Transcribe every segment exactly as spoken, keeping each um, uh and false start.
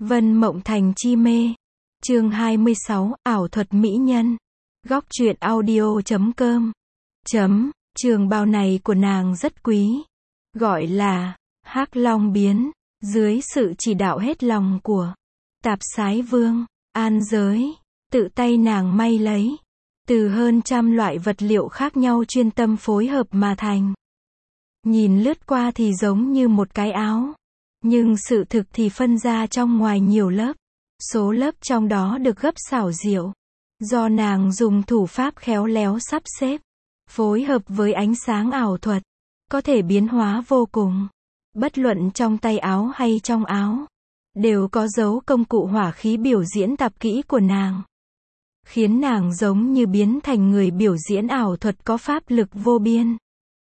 Vân Mộng Thành chi mê. Chương hai mươi sáu, ảo thuật mỹ nhân. Góc truyện audio chấm com. Chấm, trường bào này của nàng rất quý. Gọi là Hắc Long biến, dưới sự chỉ đạo hết lòng của Tạp Sái Vương, An Giới, tự tay nàng may lấy. Từ hơn trăm loại vật liệu khác nhau chuyên tâm phối hợp mà thành. Nhìn lướt qua thì giống như một cái áo. Nhưng sự thực thì phân ra trong ngoài nhiều lớp. Số lớp trong đó được gấp xảo diệu. Do nàng dùng thủ pháp khéo léo sắp xếp. Phối hợp với ánh sáng ảo thuật. Có thể biến hóa vô cùng. Bất luận trong tay áo hay trong áo. Đều có dấu công cụ hỏa khí biểu diễn tập kỹ của nàng. Khiến nàng giống như biến thành người biểu diễn ảo thuật có pháp lực vô biên.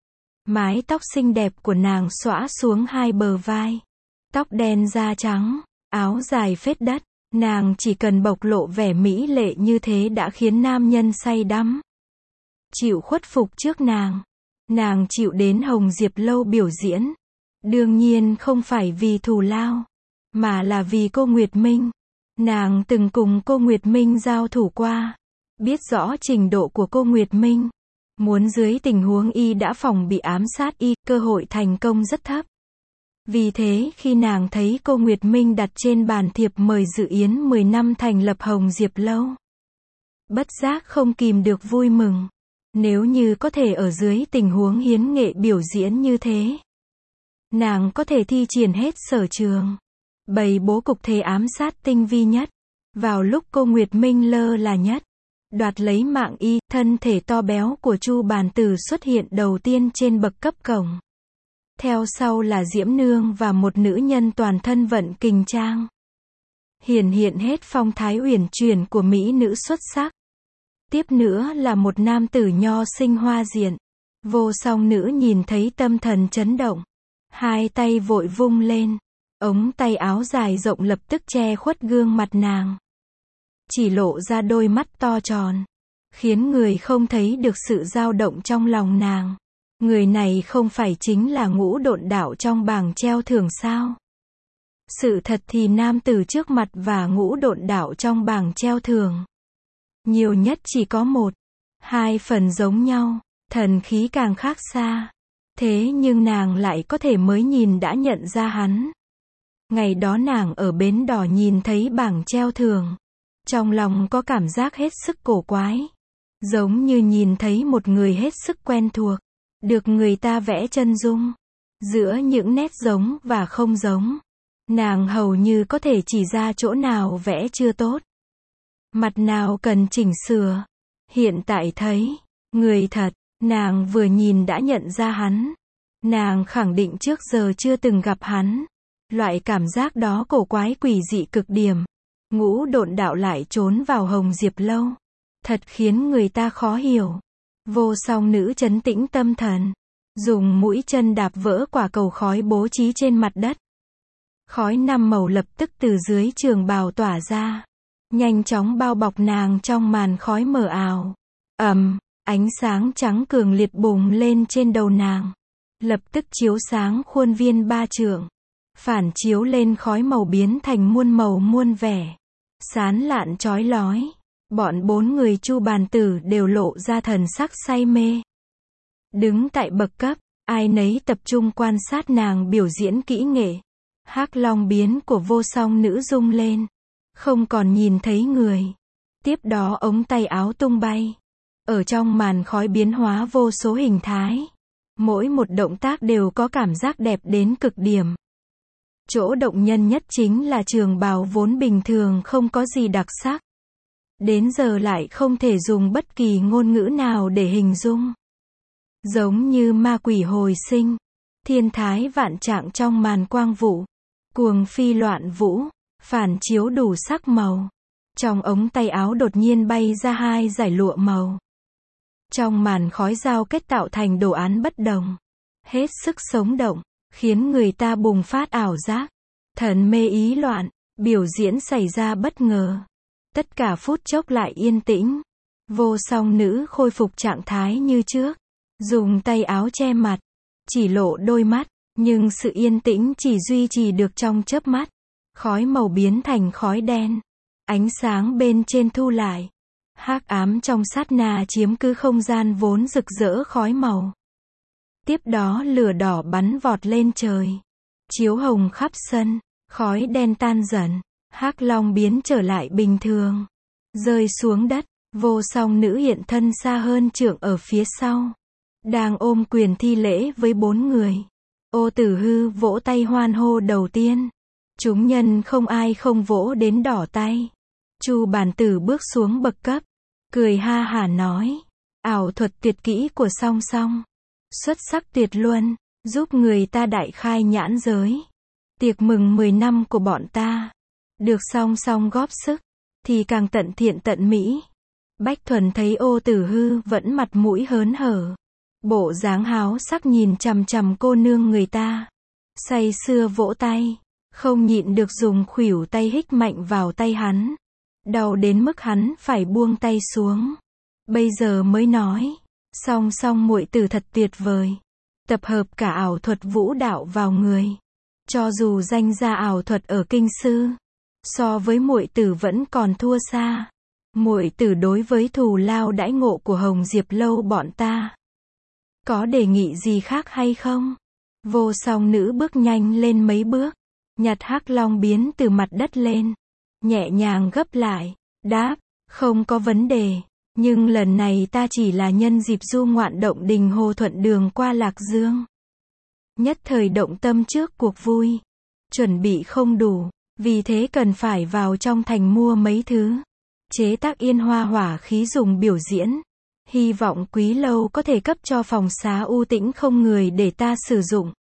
Mái tóc xinh đẹp của nàng xõa xuống hai bờ vai. Tóc đen da trắng, áo dài phết đất, nàng chỉ cần bộc lộ vẻ mỹ lệ như thế đã khiến nam nhân say đắm. Chịu khuất phục trước nàng. Nàng chịu đến Hồng Diệp Lâu biểu diễn. Đương nhiên không phải vì thù lao, mà là vì cô Nguyệt Minh. Nàng từng cùng cô Nguyệt Minh giao thủ qua. Biết rõ trình độ của cô Nguyệt Minh. Muốn dưới tình huống y đã phòng bị ám sát y, cơ hội thành công rất thấp. Vì thế khi nàng thấy cô Nguyệt Minh đặt trên bàn thiệp mời dự yến mười năm thành lập Hồng Diệp Lâu. Bất giác không kìm được vui mừng. Nếu như có thể ở dưới tình huống hiến nghệ biểu diễn như thế. Nàng có thể thi triển hết sở trường. Bày bố cục thế ám sát tinh vi nhất. Vào lúc cô Nguyệt Minh lơ là nhất. Đoạt lấy mạng y, thân thể to béo của Chu Bàn Tử xuất hiện đầu tiên trên bậc cấp cổng. Theo sau là Diễm Nương và một nữ nhân toàn thân vận kình trang. Hiển hiện hết phong thái uyển chuyển của mỹ nữ xuất sắc. Tiếp nữa là một nam tử nho sinh hoa diện. Vô song nữ nhìn thấy tâm thần chấn động. Hai tay vội vung lên. Ống tay áo dài rộng lập tức che khuất gương mặt nàng. Chỉ lộ ra đôi mắt to tròn. Khiến người không thấy được sự dao động trong lòng nàng. Người này không phải chính là Ngũ Độn Đạo trong bảng treo thưởng sao? Sự thật thì nam tử trước mặt và Ngũ Độn Đạo trong bảng treo thưởng. Nhiều nhất chỉ có một, hai phần giống nhau, thần khí càng khác xa. Thế nhưng nàng lại có thể mới nhìn đã nhận ra hắn. Ngày đó nàng ở bến đỏ nhìn thấy bảng treo thưởng. Trong lòng có cảm giác hết sức cổ quái. Giống như nhìn thấy một người hết sức quen thuộc. Được người ta vẽ chân dung. Giữa những nét giống và không giống. Nàng hầu như có thể chỉ ra chỗ nào vẽ chưa tốt. Mặt nào cần chỉnh sửa. Hiện tại thấy. Người thật. Nàng vừa nhìn đã nhận ra hắn. Nàng khẳng định trước giờ chưa từng gặp hắn. Loại cảm giác đó cổ quái quỷ dị cực điểm. Ngũ Độn Đạo lại trốn vào Hồng Diệp Lâu. Thật khiến người ta khó hiểu. Vô song nữ trấn tĩnh tâm thần. Dùng mũi chân đạp vỡ quả cầu khói bố trí trên mặt đất. Khói năm màu lập tức từ dưới trường bào tỏa ra. Nhanh chóng bao bọc nàng trong màn khói mờ ảo. Ầm, ánh sáng trắng cường liệt bùng lên trên đầu nàng. Lập tức chiếu sáng khuôn viên ba trượng. Phản chiếu lên khói màu biến thành muôn màu muôn vẻ. Sán lạn chói lói. Bọn bốn người Chu Bàn Tử đều lộ ra thần sắc say mê. Đứng tại bậc cấp, ai nấy tập trung quan sát nàng biểu diễn kỹ nghệ. Hắc Long biến của vô song nữ rung lên. Không còn nhìn thấy người. Tiếp đó ống tay áo tung bay. Ở trong màn khói biến hóa vô số hình thái. Mỗi một động tác đều có cảm giác đẹp đến cực điểm. Chỗ động nhân nhất chính là trường bào vốn bình thường không có gì đặc sắc. Đến giờ lại không thể dùng bất kỳ ngôn ngữ nào để hình dung. Giống như ma quỷ hồi sinh. Thiên thái vạn trạng trong màn quang vụ. Cuồng phi loạn vũ. Phản chiếu đủ sắc màu. Trong ống tay áo đột nhiên bay ra hai dải lụa màu. Trong màn khói giao kết tạo thành đồ án bất đồng. Hết sức sống động. Khiến người ta bùng phát ảo giác. Thần mê ý loạn. Biểu diễn xảy ra bất ngờ. Tất cả phút chốc lại yên tĩnh. Vô song nữ khôi phục trạng thái như trước. Dùng tay áo che mặt. Chỉ lộ đôi mắt. Nhưng sự yên tĩnh chỉ duy trì được trong chớp mắt. khói màu biến thành khói đen. Ánh sáng bên trên thu lại. Hắc ám trong sát na chiếm cứ không gian vốn rực rỡ khói màu. Tiếp đó lửa đỏ bắn vọt lên trời. Chiếu hồng khắp sân, khói đen tan dần. Hắc long biến trở lại bình thường. Rơi xuống đất, vô song nữ hiện thân xa hơn trượng ở phía sau. Đang ôm quyền thi lễ với bốn người. Ô Tử Hư vỗ tay hoan hô đầu tiên. Chúng nhân không ai không vỗ đến đỏ tay. Chu Bản Tử bước xuống bậc cấp. Cười ha hả nói. Ảo thuật tuyệt kỹ của song song. Xuất sắc tuyệt luân, giúp người ta đại khai nhãn giới. Tiệc mừng mười năm của bọn ta. Được song song góp sức. Thì càng tận thiện tận mỹ. Bách Thuần thấy Ô Tử Hư vẫn mặt mũi hớn hở. Bộ dáng háo sắc nhìn chằm chằm cô nương người ta. Say sưa vỗ tay. Không nhịn được dùng khuỷu tay hích mạnh vào tay hắn. Đau đến mức hắn phải buông tay xuống. Bây giờ mới nói. Song song muội tử thật tuyệt vời. Tập hợp cả ảo thuật vũ đạo vào người. Cho dù danh gia ảo thuật ở kinh sư. So với muội tử vẫn còn thua xa. Muội tử đối với thù lao đãi ngộ của Hồng Diệp lâu bọn ta. Có đề nghị gì khác hay không? Vô song nữ bước nhanh lên mấy bước. Nhặt hắc long biến từ mặt đất lên. Nhẹ nhàng gấp lại. Đáp, không có vấn đề. Nhưng lần này ta chỉ là nhân dịp du ngoạn động đình Hồ Thuận đường qua Lạc Dương. Nhất thời động tâm trước cuộc vui. Chuẩn bị không đủ. Vì thế cần phải vào trong thành mua mấy thứ. Chế tác yên hoa hỏa khí dùng biểu diễn. Hy vọng quý lâu có thể cấp cho phòng xá u tĩnh không người để ta sử dụng.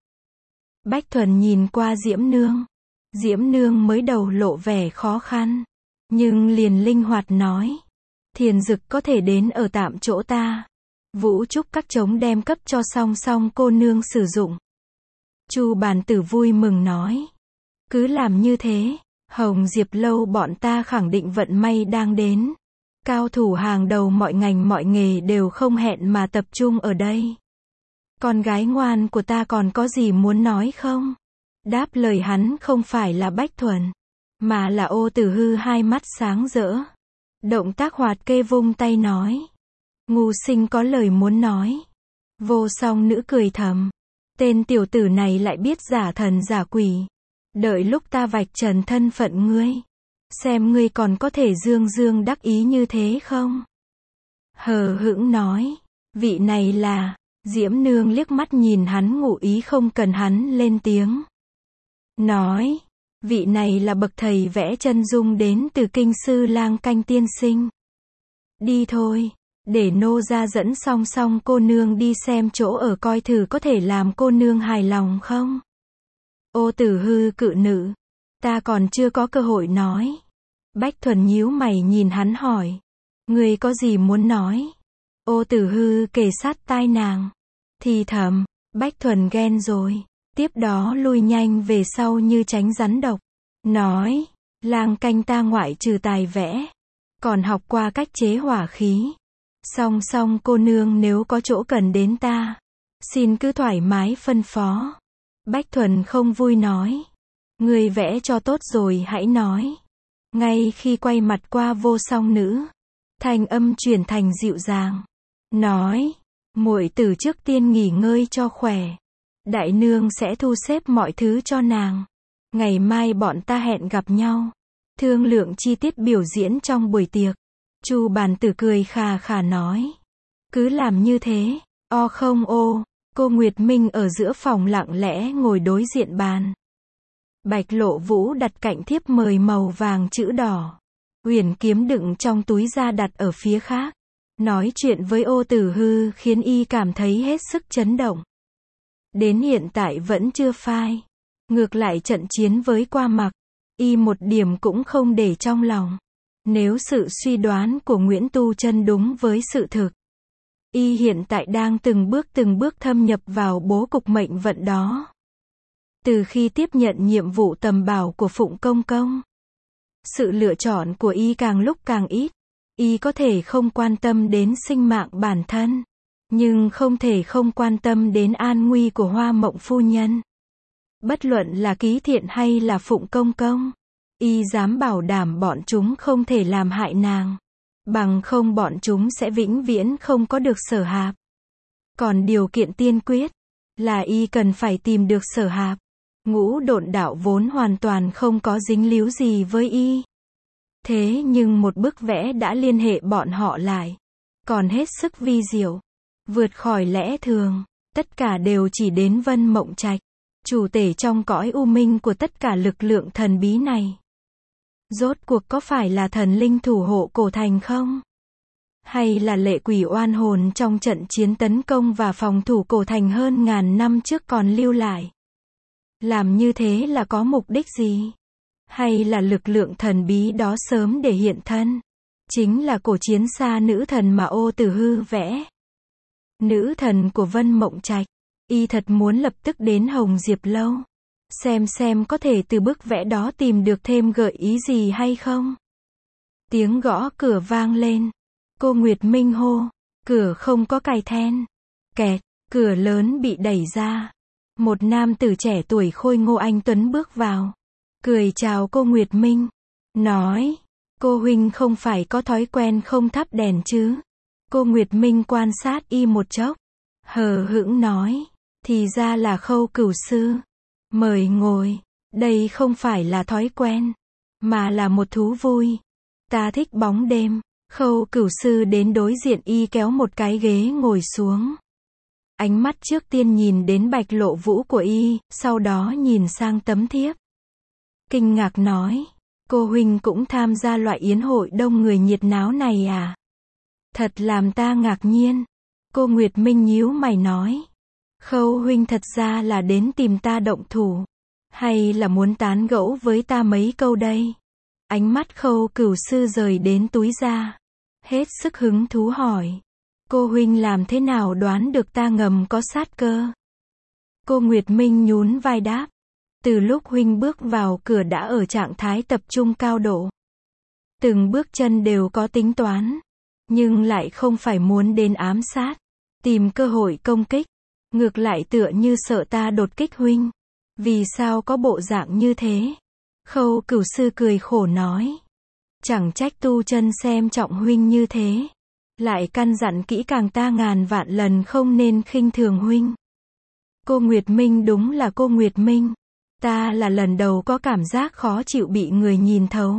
Bách Thuần nhìn qua Diễm Nương. Diễm Nương mới đầu lộ vẻ khó khăn. Nhưng liền linh hoạt nói. Thiền Dực có thể đến ở tạm chỗ ta. Vũ Trúc các trống đem cấp cho song song cô nương sử dụng. Chu Bản Tử vui mừng nói. Cứ làm như thế, Hồng Diệp lâu bọn ta khẳng định vận may đang đến. Cao thủ hàng đầu mọi ngành mọi nghề đều không hẹn mà tập trung ở đây. Con gái ngoan của ta còn có gì muốn nói không? Đáp lời hắn không phải là Bách Thuần, mà là Ô Tử Hư hai mắt sáng rỡ. Động tác hoạt kê vung tay nói. Ngu sinh có lời muốn nói. Vô song nữ cười thầm. Tên tiểu tử này lại biết giả thần giả quỷ. Đợi lúc ta vạch trần thân phận ngươi. Xem ngươi còn có thể dương dương đắc ý như thế không? Hờ hững nói. Vị này là... Diễm Nương liếc mắt nhìn hắn ngụ ý không cần hắn lên tiếng. Nói. Vị này là bậc thầy vẽ chân dung đến từ kinh sư Lang Canh tiên sinh. Đi thôi. Để nô ra dẫn song song cô nương đi xem chỗ ở coi thử có thể làm cô nương hài lòng không? Ô Tử Hư cự nữ. Ta còn chưa có cơ hội nói. Bách Thuần nhíu mày nhìn hắn hỏi. Ngươi có gì muốn nói? Ô Tử Hư kề sát tai nàng. Thì thầm. Bách Thuần ghen rồi. Tiếp đó lui nhanh về sau như tránh rắn độc. Nói. Lang Canh ta ngoại trừ tài vẽ. Còn học qua cách chế hỏa khí. Song song cô nương nếu có chỗ cần đến ta. Xin cứ thoải mái phân phó. Bách Thuần không vui nói. Người vẽ cho tốt rồi hãy nói. Ngay khi quay mặt qua vô song nữ. Thanh âm chuyển thành dịu dàng. Nói. Muội tử trước tiên nghỉ ngơi cho khỏe. Đại nương sẽ thu xếp mọi thứ cho nàng. Ngày mai bọn ta hẹn gặp nhau. Thương lượng chi tiết biểu diễn trong buổi tiệc. Chu Bản Tử cười khà khà nói. Cứ làm như thế. O không ô. Cô Nguyệt Minh ở giữa phòng lặng lẽ ngồi đối diện bàn. Bạch Lộ Vũ đặt cạnh thiếp mời màu vàng chữ đỏ. Huyền kiếm đựng trong túi ra đặt ở phía khác. Nói chuyện với Ô Tử Hư khiến y cảm thấy hết sức chấn động. Đến hiện tại vẫn chưa phai. Ngược lại trận chiến với Qua Mặc, y một điểm cũng không để trong lòng. Nếu sự suy đoán của Nguyễn Tu Chân đúng với sự thực, y hiện tại đang từng bước từng bước thâm nhập vào bố cục mệnh vận đó. Từ khi tiếp nhận nhiệm vụ tầm bảo của Phụng Công Công, sự lựa chọn của y càng lúc càng ít. Y có thể không quan tâm đến sinh mạng bản thân, nhưng không thể không quan tâm đến an nguy của Hoa Mộng phu nhân. Bất luận là Ký Thiện hay là Phụng Công Công, Y dám bảo đảm bọn chúng không thể làm hại nàng. Bằng không bọn chúng sẽ vĩnh viễn không có được Sở Hạp. Còn điều kiện tiên quyết là y cần phải tìm được Sở Hạp. Ngũ độn đạo vốn hoàn toàn không có dính líu gì với y. Thế nhưng một bức vẽ đã liên hệ bọn họ lại. Còn hết sức vi diệu. Vượt khỏi lẽ thường. Tất cả đều chỉ đến Vân Mộng Trạch. Chủ tể trong cõi u minh của tất cả lực lượng thần bí này. Rốt cuộc có phải là thần linh thủ hộ cổ thành không? Hay là lệ quỷ oan hồn trong trận chiến tấn công và phòng thủ cổ thành hơn ngàn năm trước còn lưu lại? Làm như thế là có mục đích gì? Hay là lực lượng thần bí đó sớm để hiện thân? Chính là cổ chiến xa nữ thần mà Ô Tử Hư vẽ. Nữ thần của Vân Mộng Trạch. Y thật muốn lập tức đến Hồng Diệp Lâu. Xem xem có thể từ bức vẽ đó tìm được thêm gợi ý gì hay không? Tiếng gõ cửa vang lên. Cô Nguyệt Minh hô. Cửa không có cài then. Kẹt, cửa lớn bị đẩy ra. Một nam tử trẻ tuổi khôi ngô anh tuấn bước vào. Cười chào cô Nguyệt Minh. Nói, cô huynh không phải có thói quen không thắp đèn chứ? Cô Nguyệt Minh quan sát y một chốc. Hờ hững nói, thì ra là Khâu Cửu sư. Mời ngồi, đây không phải là thói quen, mà là một thú vui. Ta thích bóng đêm. Khâu Cửu sư đến đối diện y kéo một cái ghế ngồi xuống. Ánh mắt trước tiên nhìn đến bạch lộ vũ của y, sau đó nhìn sang tấm thiếp. Kinh ngạc nói, cô huynh cũng tham gia loại yến hội đông người nhiệt náo này à? Thật làm ta ngạc nhiên. Cô Nguyệt Minh nhíu mày nói. Khâu huynh thật ra là đến tìm ta động thủ. Hay là muốn tán gẫu với ta mấy câu đây? Ánh mắt Khâu Cửu sư rời đến túi da. Hết sức hứng thú hỏi. Cô huynh làm thế nào đoán được ta ngầm có sát cơ? Cô Nguyệt Minh nhún vai đáp. Từ lúc huynh bước vào cửa đã ở trạng thái tập trung cao độ. Từng bước chân đều có tính toán. Nhưng lại không phải muốn đến ám sát. Tìm cơ hội công kích. Ngược lại tựa như sợ ta đột kích huynh. Vì sao có bộ dạng như thế? Khâu Cửu sư cười khổ nói. Chẳng trách tu chân xem trọng huynh như thế. Lại căn dặn kỹ càng ta ngàn vạn lần không nên khinh thường huynh. Cô Nguyệt Minh đúng là cô Nguyệt Minh. Ta là lần đầu có cảm giác khó chịu bị người nhìn thấu.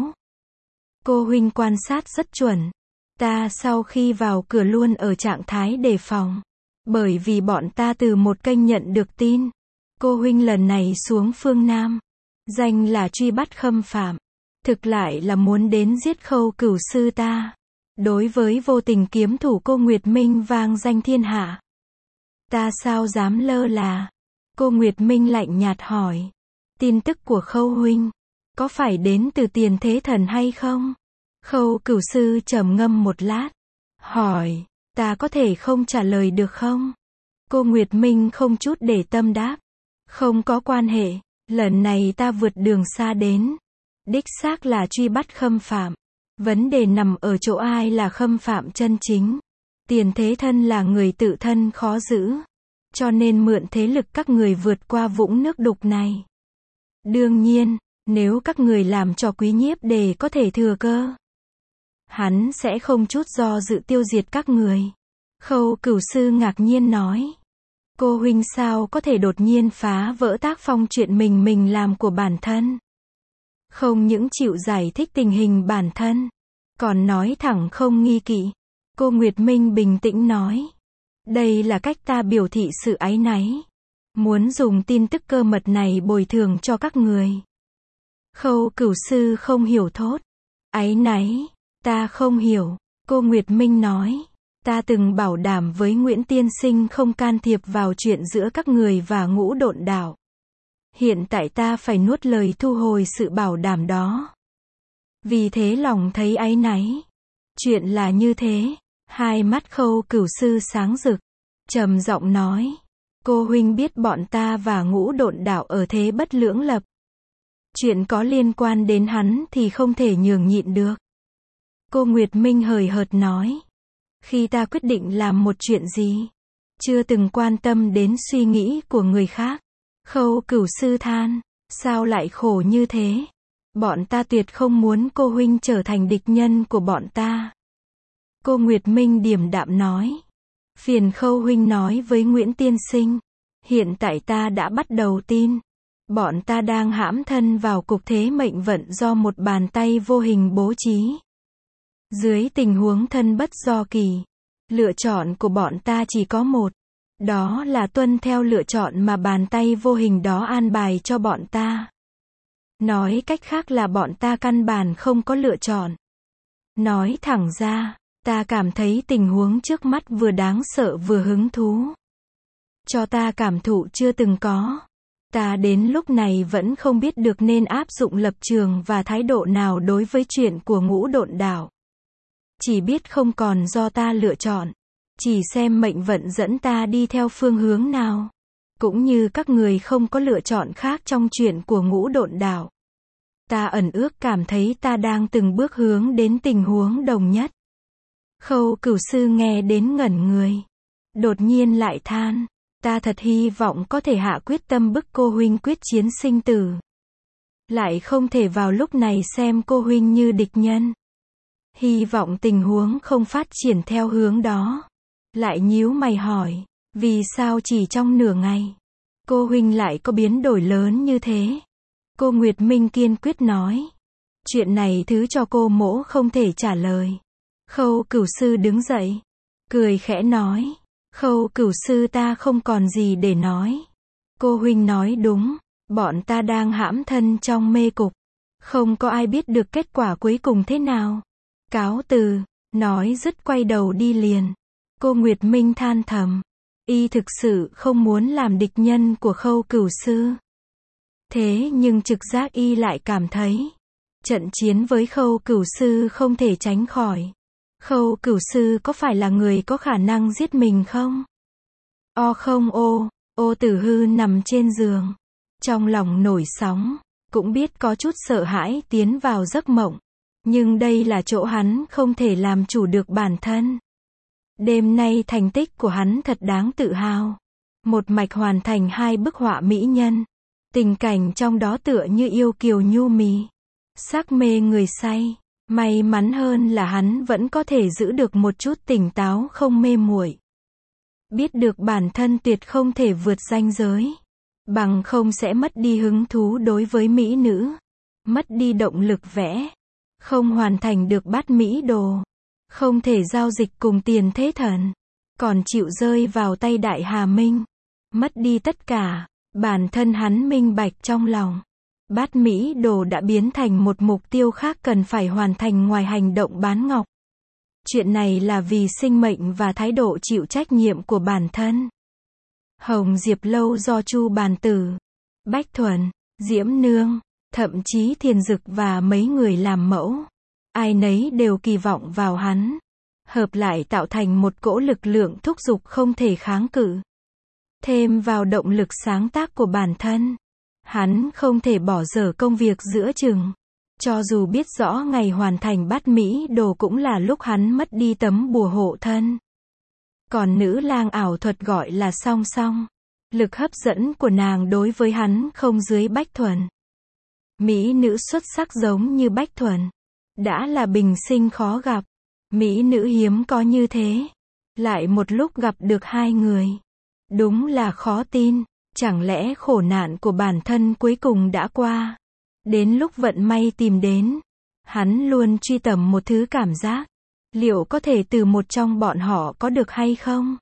Cô huynh quan sát rất chuẩn. Ta sau khi vào cửa luôn ở trạng thái đề phòng. Bởi vì bọn ta từ một kênh nhận được tin. Cô huynh lần này xuống phương Nam. Danh là truy bắt khâm phạm. Thực lại là muốn đến giết Khâu Cửu sư ta. Đối với vô tình kiếm thủ cô Nguyệt Minh vang danh thiên hạ. Ta sao dám lơ là? Cô Nguyệt Minh lạnh nhạt hỏi. Tin tức của Khâu huynh. Có phải đến từ Tiền Thế Thần hay không? Khâu Cửu sư trầm ngâm một lát. Hỏi. Ta có thể không trả lời được không? Cô Nguyệt Minh không chút để tâm đáp. Không có quan hệ. Lần này ta vượt đường xa đến. Đích xác là truy bắt khâm phạm. Vấn đề nằm ở chỗ ai là khâm phạm chân chính. Tiền Thế Thân là người tự thân khó giữ. Cho nên mượn thế lực các người vượt qua vũng nước đục này. Đương nhiên, nếu các người làm cho Quý Nhiếp Đề có thể thừa cơ, hắn sẽ không chút do dự tiêu diệt các người. Khâu Cửu sư ngạc nhiên nói. Cô huynh sao có thể đột nhiên phá vỡ tác phong chuyện mình mình làm của bản thân? Không những chịu giải thích tình hình bản thân, còn nói thẳng không nghi kỵ. Cô Nguyệt Minh bình tĩnh nói. Đây là cách ta biểu thị sự áy náy. Muốn dùng tin tức cơ mật này bồi thường cho các người. Khâu Cửu sư không hiểu thốt. Áy náy, ta không hiểu. Cô Nguyệt Minh nói. Ta từng bảo đảm với Nguyễn Tiên Sinh không can thiệp vào chuyện giữa các người và Ngũ Độn Đạo. Hiện tại ta phải nuốt lời thu hồi sự bảo đảm đó. Vì thế lòng thấy áy náy. Chuyện là như thế. Hai mắt Khâu Cửu sư sáng rực. Trầm giọng nói. Cô huynh biết bọn ta và Ngũ Độn Đạo ở thế bất lưỡng lập. Chuyện có liên quan đến hắn thì không thể nhường nhịn được. Cô Nguyệt Minh hời hợt nói. Khi ta quyết định làm một chuyện gì, chưa từng quan tâm đến suy nghĩ của người khác. Khâu Cửu sư than. Sao lại khổ như thế? Bọn ta tuyệt không muốn cô huynh trở thành địch nhân của bọn ta. Cô Nguyệt Minh điềm đạm nói. Phiền Khâu huynh nói với Nguyễn tiên sinh. Hiện tại ta đã bắt đầu tin. Bọn ta đang hãm thân vào cục thế mệnh vận do một bàn tay vô hình bố trí. Dưới tình huống thân bất do kỳ, lựa chọn của bọn ta chỉ có một. Đó là tuân theo lựa chọn mà bàn tay vô hình đó an bài cho bọn ta. Nói cách khác là bọn ta căn bản không có lựa chọn. Nói thẳng ra, ta cảm thấy tình huống trước mắt vừa đáng sợ vừa hứng thú. Cho ta cảm thụ chưa từng có. Ta đến lúc này vẫn không biết được nên áp dụng lập trường và thái độ nào đối với chuyện của Ngũ Độn Đảo. Chỉ biết không còn do ta lựa chọn. Chỉ xem mệnh vận dẫn ta đi theo phương hướng nào. Cũng như các người không có lựa chọn khác trong chuyện của Ngũ Độn Đảo. Ta ẩn ước cảm thấy ta đang từng bước hướng đến tình huống đồng nhất. Khâu Cửu sư nghe đến ngẩn người. Đột nhiên lại than. Ta thật hy vọng có thể hạ quyết tâm bức cô huynh quyết chiến sinh tử. Lại không thể vào lúc này xem cô huynh như địch nhân. Hy vọng tình huống không phát triển theo hướng đó. Lại nhíu mày hỏi. Vì sao chỉ trong nửa ngày? Cô huynh lại có biến đổi lớn như thế? Cô Nguyệt Minh kiên quyết nói. Chuyện này thứ cho cô mỗ không thể trả lời. Khâu Cửu sư đứng dậy. Cười khẽ nói. Khâu Cửu sư ta không còn gì để nói. Cô huynh nói đúng. Bọn ta đang hãm thân trong mê cục. Không có ai biết được kết quả cuối cùng thế nào. Cáo từ. Nói dứt quay đầu đi liền. Cô Nguyệt Minh than thầm. Y thực sự không muốn làm địch nhân của Khâu Cửu sư. Thế nhưng trực giác y lại cảm thấy. Trận chiến với Khâu Cửu sư không thể tránh khỏi. Khâu Cửu sư có phải là người có khả năng giết mình không? O không ô, ô Tử Hư nằm trên giường. Trong lòng nổi sóng, cũng biết có chút sợ hãi tiến vào giấc mộng. Nhưng đây là chỗ hắn không thể làm chủ được bản thân. Đêm nay thành tích của hắn thật đáng tự hào. Một mạch hoàn thành hai bức họa mỹ nhân. Tình cảnh trong đó tựa như yêu kiều nhu mì. Sắc mê người say. May mắn hơn là hắn vẫn có thể giữ được một chút tỉnh táo không mê muội. Biết được bản thân tuyệt không thể vượt ranh giới. Bằng không sẽ mất đi hứng thú đối với mỹ nữ. Mất đi động lực vẽ. Không hoàn thành được bát mỹ đồ. Không thể giao dịch cùng tiền thế thần. Còn chịu rơi vào tay Đại Hà Minh. Mất đi tất cả. Bản thân hắn minh bạch trong lòng. Bát mỹ đồ đã biến thành một mục tiêu khác cần phải hoàn thành ngoài hành động bán ngọc. Chuyện này là vì sinh mệnh và thái độ chịu trách nhiệm của bản thân. Hồng Diệp Lâu do Chu Bàn Tử, Bách Thuần, Diễm Nương, thậm chí Thiền Dực và mấy người làm mẫu. Ai nấy đều kỳ vọng vào hắn. Hợp lại tạo thành một cỗ lực lượng thúc giục không thể kháng cự. Thêm vào động lực sáng tác của bản thân. Hắn không thể bỏ dở công việc giữa chừng. Cho dù biết rõ ngày hoàn thành bát mỹ đồ cũng là lúc hắn mất đi tấm bùa hộ thân. Còn nữ lang ảo thuật gọi là song song. Lực hấp dẫn của nàng đối với hắn không dưới Bách Thuần. Mỹ nữ xuất sắc giống như Bách Thuần. Đã là bình sinh khó gặp. Mỹ nữ hiếm có như thế. Lại một lúc gặp được hai người. Đúng là khó tin. Chẳng lẽ khổ nạn của bản thân cuối cùng đã qua. Đến lúc vận may tìm đến. Hắn luôn truy tầm một thứ cảm giác. Liệu có thể từ một trong bọn họ có được hay không?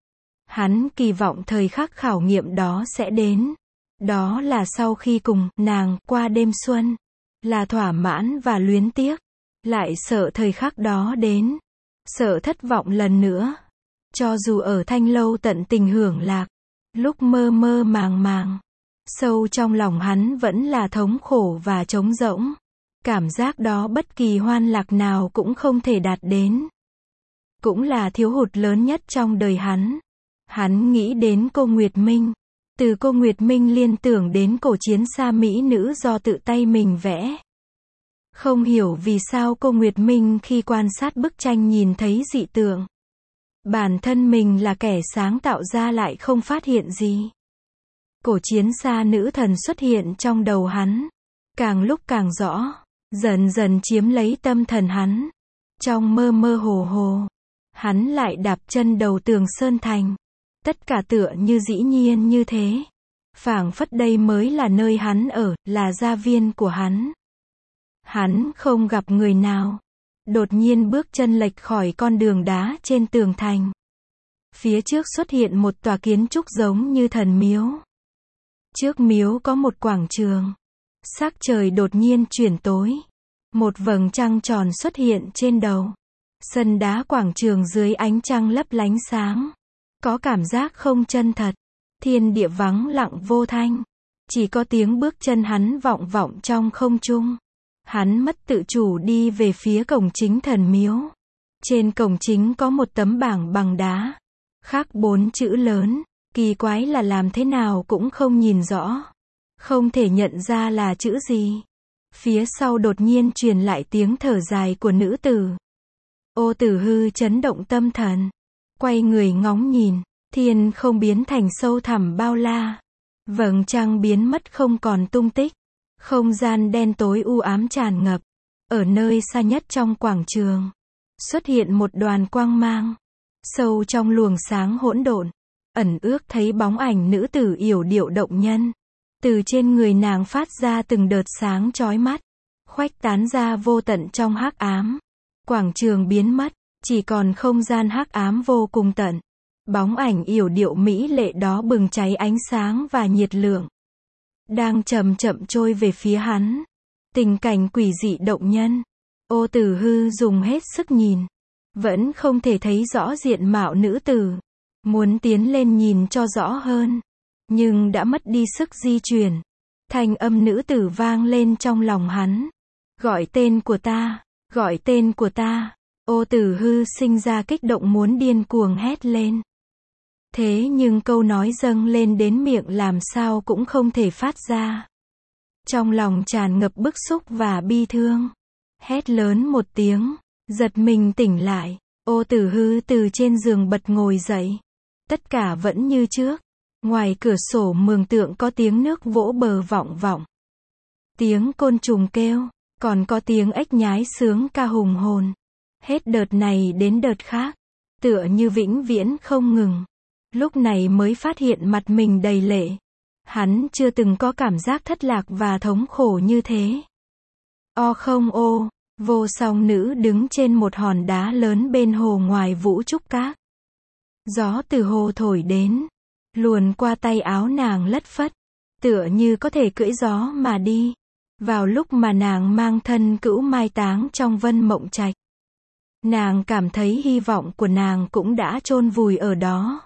Hắn kỳ vọng thời khắc khảo nghiệm đó sẽ đến. Đó là sau khi cùng nàng qua đêm xuân. Là thỏa mãn và luyến tiếc. Lại sợ thời khắc đó đến. Sợ thất vọng lần nữa. Cho dù ở thanh lâu tận tình hưởng lạc. Lúc mơ mơ màng màng. Sâu trong lòng hắn vẫn là thống khổ và trống rỗng. Cảm giác đó bất kỳ hoan lạc nào cũng không thể đạt đến. Cũng là thiếu hụt lớn nhất trong đời hắn. Hắn nghĩ đến cô Nguyệt Minh. Từ cô Nguyệt Minh liên tưởng đến cổ chiến xa mỹ nữ do tự tay mình vẽ. Không hiểu vì sao cô Nguyệt Minh khi quan sát bức tranh nhìn thấy dị tượng. Bản thân mình là kẻ sáng tạo ra lại không phát hiện gì. Cổ chiến xa nữ thần xuất hiện trong đầu hắn. càng lúc càng rõ, dần dần chiếm lấy tâm thần hắn. Trong mơ mơ hồ hồ, hắn lại đạp chân đầu tường Sơn Thành. Tất cả tựa như dĩ nhiên như thế. Phảng phất đây mới là nơi hắn ở, là gia viên của hắn. Hắn không gặp người nào. Đột nhiên bước chân lệch khỏi con đường đá trên tường thành. Phía trước xuất hiện một tòa kiến trúc giống như thần miếu. Trước miếu có một quảng trường. Sắc trời đột nhiên chuyển tối. Một vầng trăng tròn xuất hiện trên đầu. Sân đá quảng trường dưới ánh trăng lấp lánh sáng. Có cảm giác không chân thật. Thiên địa vắng lặng vô thanh. Chỉ có tiếng bước chân hắn vọng vọng trong không trung. Hắn mất tự chủ đi về phía cổng chính thần miếu. Trên cổng chính có một tấm bảng bằng đá. Khắc bốn chữ lớn. Kỳ quái là làm thế nào cũng không nhìn rõ. Không thể nhận ra là chữ gì. Phía sau đột nhiên truyền lại tiếng thở dài của nữ tử. Ô Tử Hư chấn động tâm thần. Quay người ngóng nhìn. Thiên không biến thành sâu thẳm bao la. Vầng trăng biến mất không còn tung tích. Không gian đen tối u ám tràn ngập. Ở nơi xa nhất trong quảng trường, xuất hiện một đoàn quang mang. Sâu trong luồng sáng hỗn độn, ẩn ước thấy bóng ảnh nữ tử yểu điệu động nhân. Từ trên người nàng phát ra từng đợt sáng chói mắt, khuếch tán ra vô tận trong hắc ám. Quảng trường biến mất, chỉ còn không gian hắc ám vô cùng tận. Bóng ảnh yểu điệu mỹ lệ đó bừng cháy ánh sáng và nhiệt lượng. Đang chậm chậm trôi về phía hắn. Tình cảnh quỷ dị động nhân. Ô Tử Hư dùng hết sức nhìn. Vẫn không thể thấy rõ diện mạo nữ tử. Muốn tiến lên nhìn cho rõ hơn. Nhưng đã mất đi sức di chuyển. Thanh âm nữ tử vang lên trong lòng hắn. Gọi tên của ta, gọi tên của ta. Ô Tử Hư sinh ra kích động muốn điên cuồng hét lên. Thế nhưng câu nói dâng lên đến miệng làm sao cũng không thể phát ra. Trong lòng tràn ngập bức xúc và bi thương. Hét lớn một tiếng, giật mình tỉnh lại. Ô Tử Hư từ trên giường bật ngồi dậy. Tất cả vẫn như trước. Ngoài cửa sổ mường tượng có tiếng nước vỗ bờ vọng vọng. Tiếng côn trùng kêu, còn có tiếng ếch nhái sướng ca hùng hồn. Hết đợt này đến đợt khác, tựa như vĩnh viễn không ngừng. Lúc này mới phát hiện mặt mình đầy lệ. Hắn chưa từng có cảm giác thất lạc và thống khổ như thế. O không ô, Vô Song Nữ đứng trên một hòn đá lớn bên hồ ngoài Vũ Trúc Các. Gió từ hồ thổi đến, luồn qua tay áo nàng lất phất, tựa như có thể cưỡi gió mà đi. Vào lúc mà nàng mang thân cữu mai táng trong Vân Mộng Trạch, nàng cảm thấy hy vọng của nàng cũng đã chôn vùi ở đó.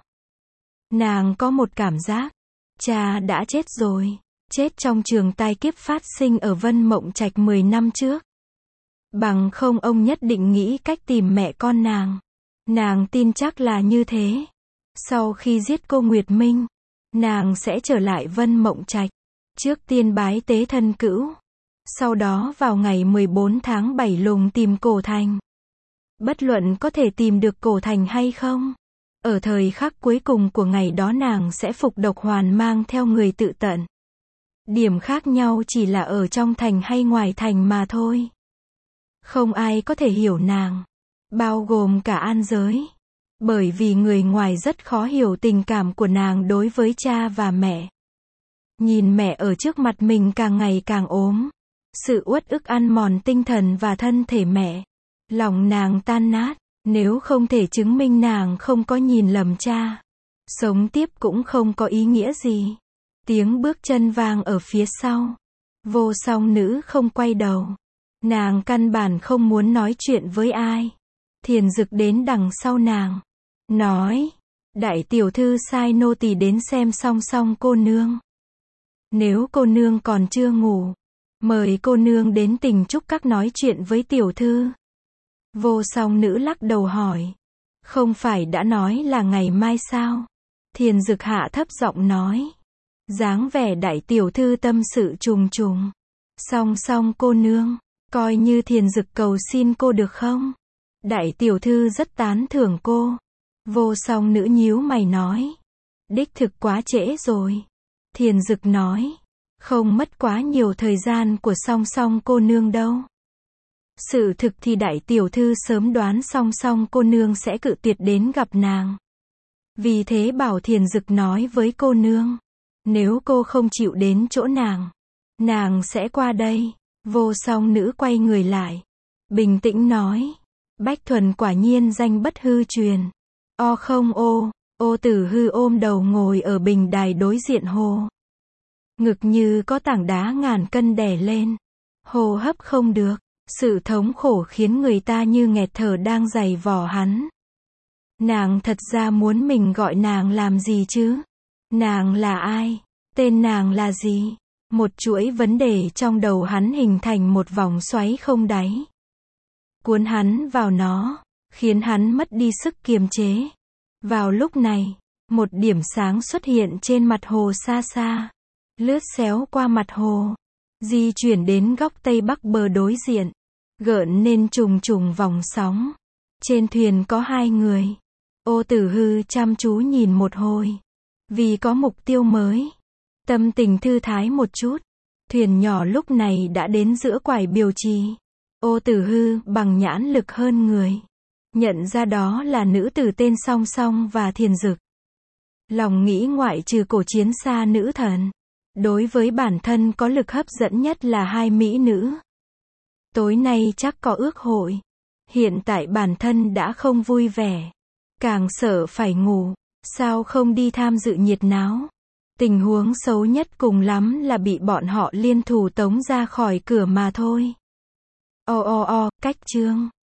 Nàng có một cảm giác, cha đã chết rồi, chết trong trường tai kiếp phát sinh ở Vân Mộng Trạch mười năm trước. Bằng không ông nhất định nghĩ cách tìm mẹ con nàng. Nàng tin chắc là như thế. Sau khi giết cô Nguyệt Minh, nàng sẽ trở lại Vân Mộng Trạch. Trước tiên bái tế thân cữu. Sau đó vào ngày mười bốn tháng bảy lùng tìm Cổ Thành. Bất luận có thể tìm được Cổ Thành hay không, ở thời khắc cuối cùng của ngày đó nàng sẽ phục độc hoàn mang theo người tự tận. Điểm khác nhau chỉ là ở trong thành hay ngoài thành mà thôi. Không ai có thể hiểu nàng, bao gồm cả An Giới. Bởi vì người ngoài rất khó hiểu tình cảm của nàng đối với cha và mẹ. Nhìn mẹ ở trước mặt mình càng ngày càng ốm. Sự uất ức ăn mòn tinh thần và thân thể mẹ. Lòng nàng tan nát. Nếu không thể chứng minh nàng không có nhìn lầm cha, sống tiếp cũng không có ý nghĩa gì. Tiếng bước chân vang ở phía sau. Vô Song Nữ không quay đầu. Nàng căn bản không muốn nói chuyện với ai. Thiền Dực đến đằng sau nàng, nói, đại tiểu thư sai nô tỳ đến xem song song cô nương. Nếu cô nương còn chưa ngủ, mời cô nương đến Tình Trúc Các nói chuyện với tiểu thư. Vô Song Nữ lắc đầu hỏi, không phải đã nói là ngày mai sao? Thiền Dực hạ thấp giọng nói, dáng vẻ đại tiểu thư tâm sự trùng trùng. Song song cô nương, coi như Thiền Dực cầu xin cô được không? Đại tiểu thư rất tán thưởng cô. Vô Song Nữ nhíu mày nói, đích thực quá trễ rồi. Thiền Dực nói, Không mất quá nhiều thời gian của Song Song cô nương đâu. Sự thực thì đại tiểu thư sớm đoán Song Song cô nương sẽ cự tuyệt đến gặp nàng. Vì thế Bảo Thiền Dực nói với cô nương, nếu cô không chịu đến chỗ nàng, nàng sẽ qua đây. Vô Song nữ quay người lại, bình tĩnh nói, Bách Thuần quả nhiên danh bất hư truyền. O không ô, Ô Tử Hư ôm đầu ngồi ở bình đài đối diện hồ. Ngực như có tảng đá ngàn cân đè lên. Hô hấp không được, sự thống khổ khiến người ta như nghẹt thở đang giày vò hắn. Nàng thật ra muốn mình gọi nàng làm gì chứ? Nàng là ai? Tên nàng là gì? Một chuỗi vấn đề trong đầu hắn hình thành một vòng xoáy không đáy. Cuốn hắn vào nó, khiến hắn mất đi sức kiềm chế. Vào lúc này, một điểm sáng xuất hiện trên mặt hồ xa xa, lướt xéo qua mặt hồ, di chuyển đến góc tây bắc bờ đối diện, gợn nên trùng trùng vòng sóng. Trên thuyền có hai người. Ô Tử Hư chăm chú nhìn một hồi, vì có mục tiêu mới, tâm tình thư thái một chút. Thuyền nhỏ lúc này đã đến giữa quải Biểu Trì. Ô Tử Hư bằng nhãn lực hơn người, nhận ra đó là nữ tử tên Song Song và Thiền Dực. Lòng nghĩ ngoại trừ cổ chiến xa nữ thần, đối với bản thân có lực hấp dẫn nhất là hai mỹ nữ. Tối nay chắc có ước hội. Hiện tại bản thân đã không vui vẻ, càng sợ phải ngủ, sao không đi tham dự nhiệt náo. Tình huống xấu nhất cùng lắm là bị bọn họ liên thủ tống ra khỏi cửa mà thôi. O o o, cách chương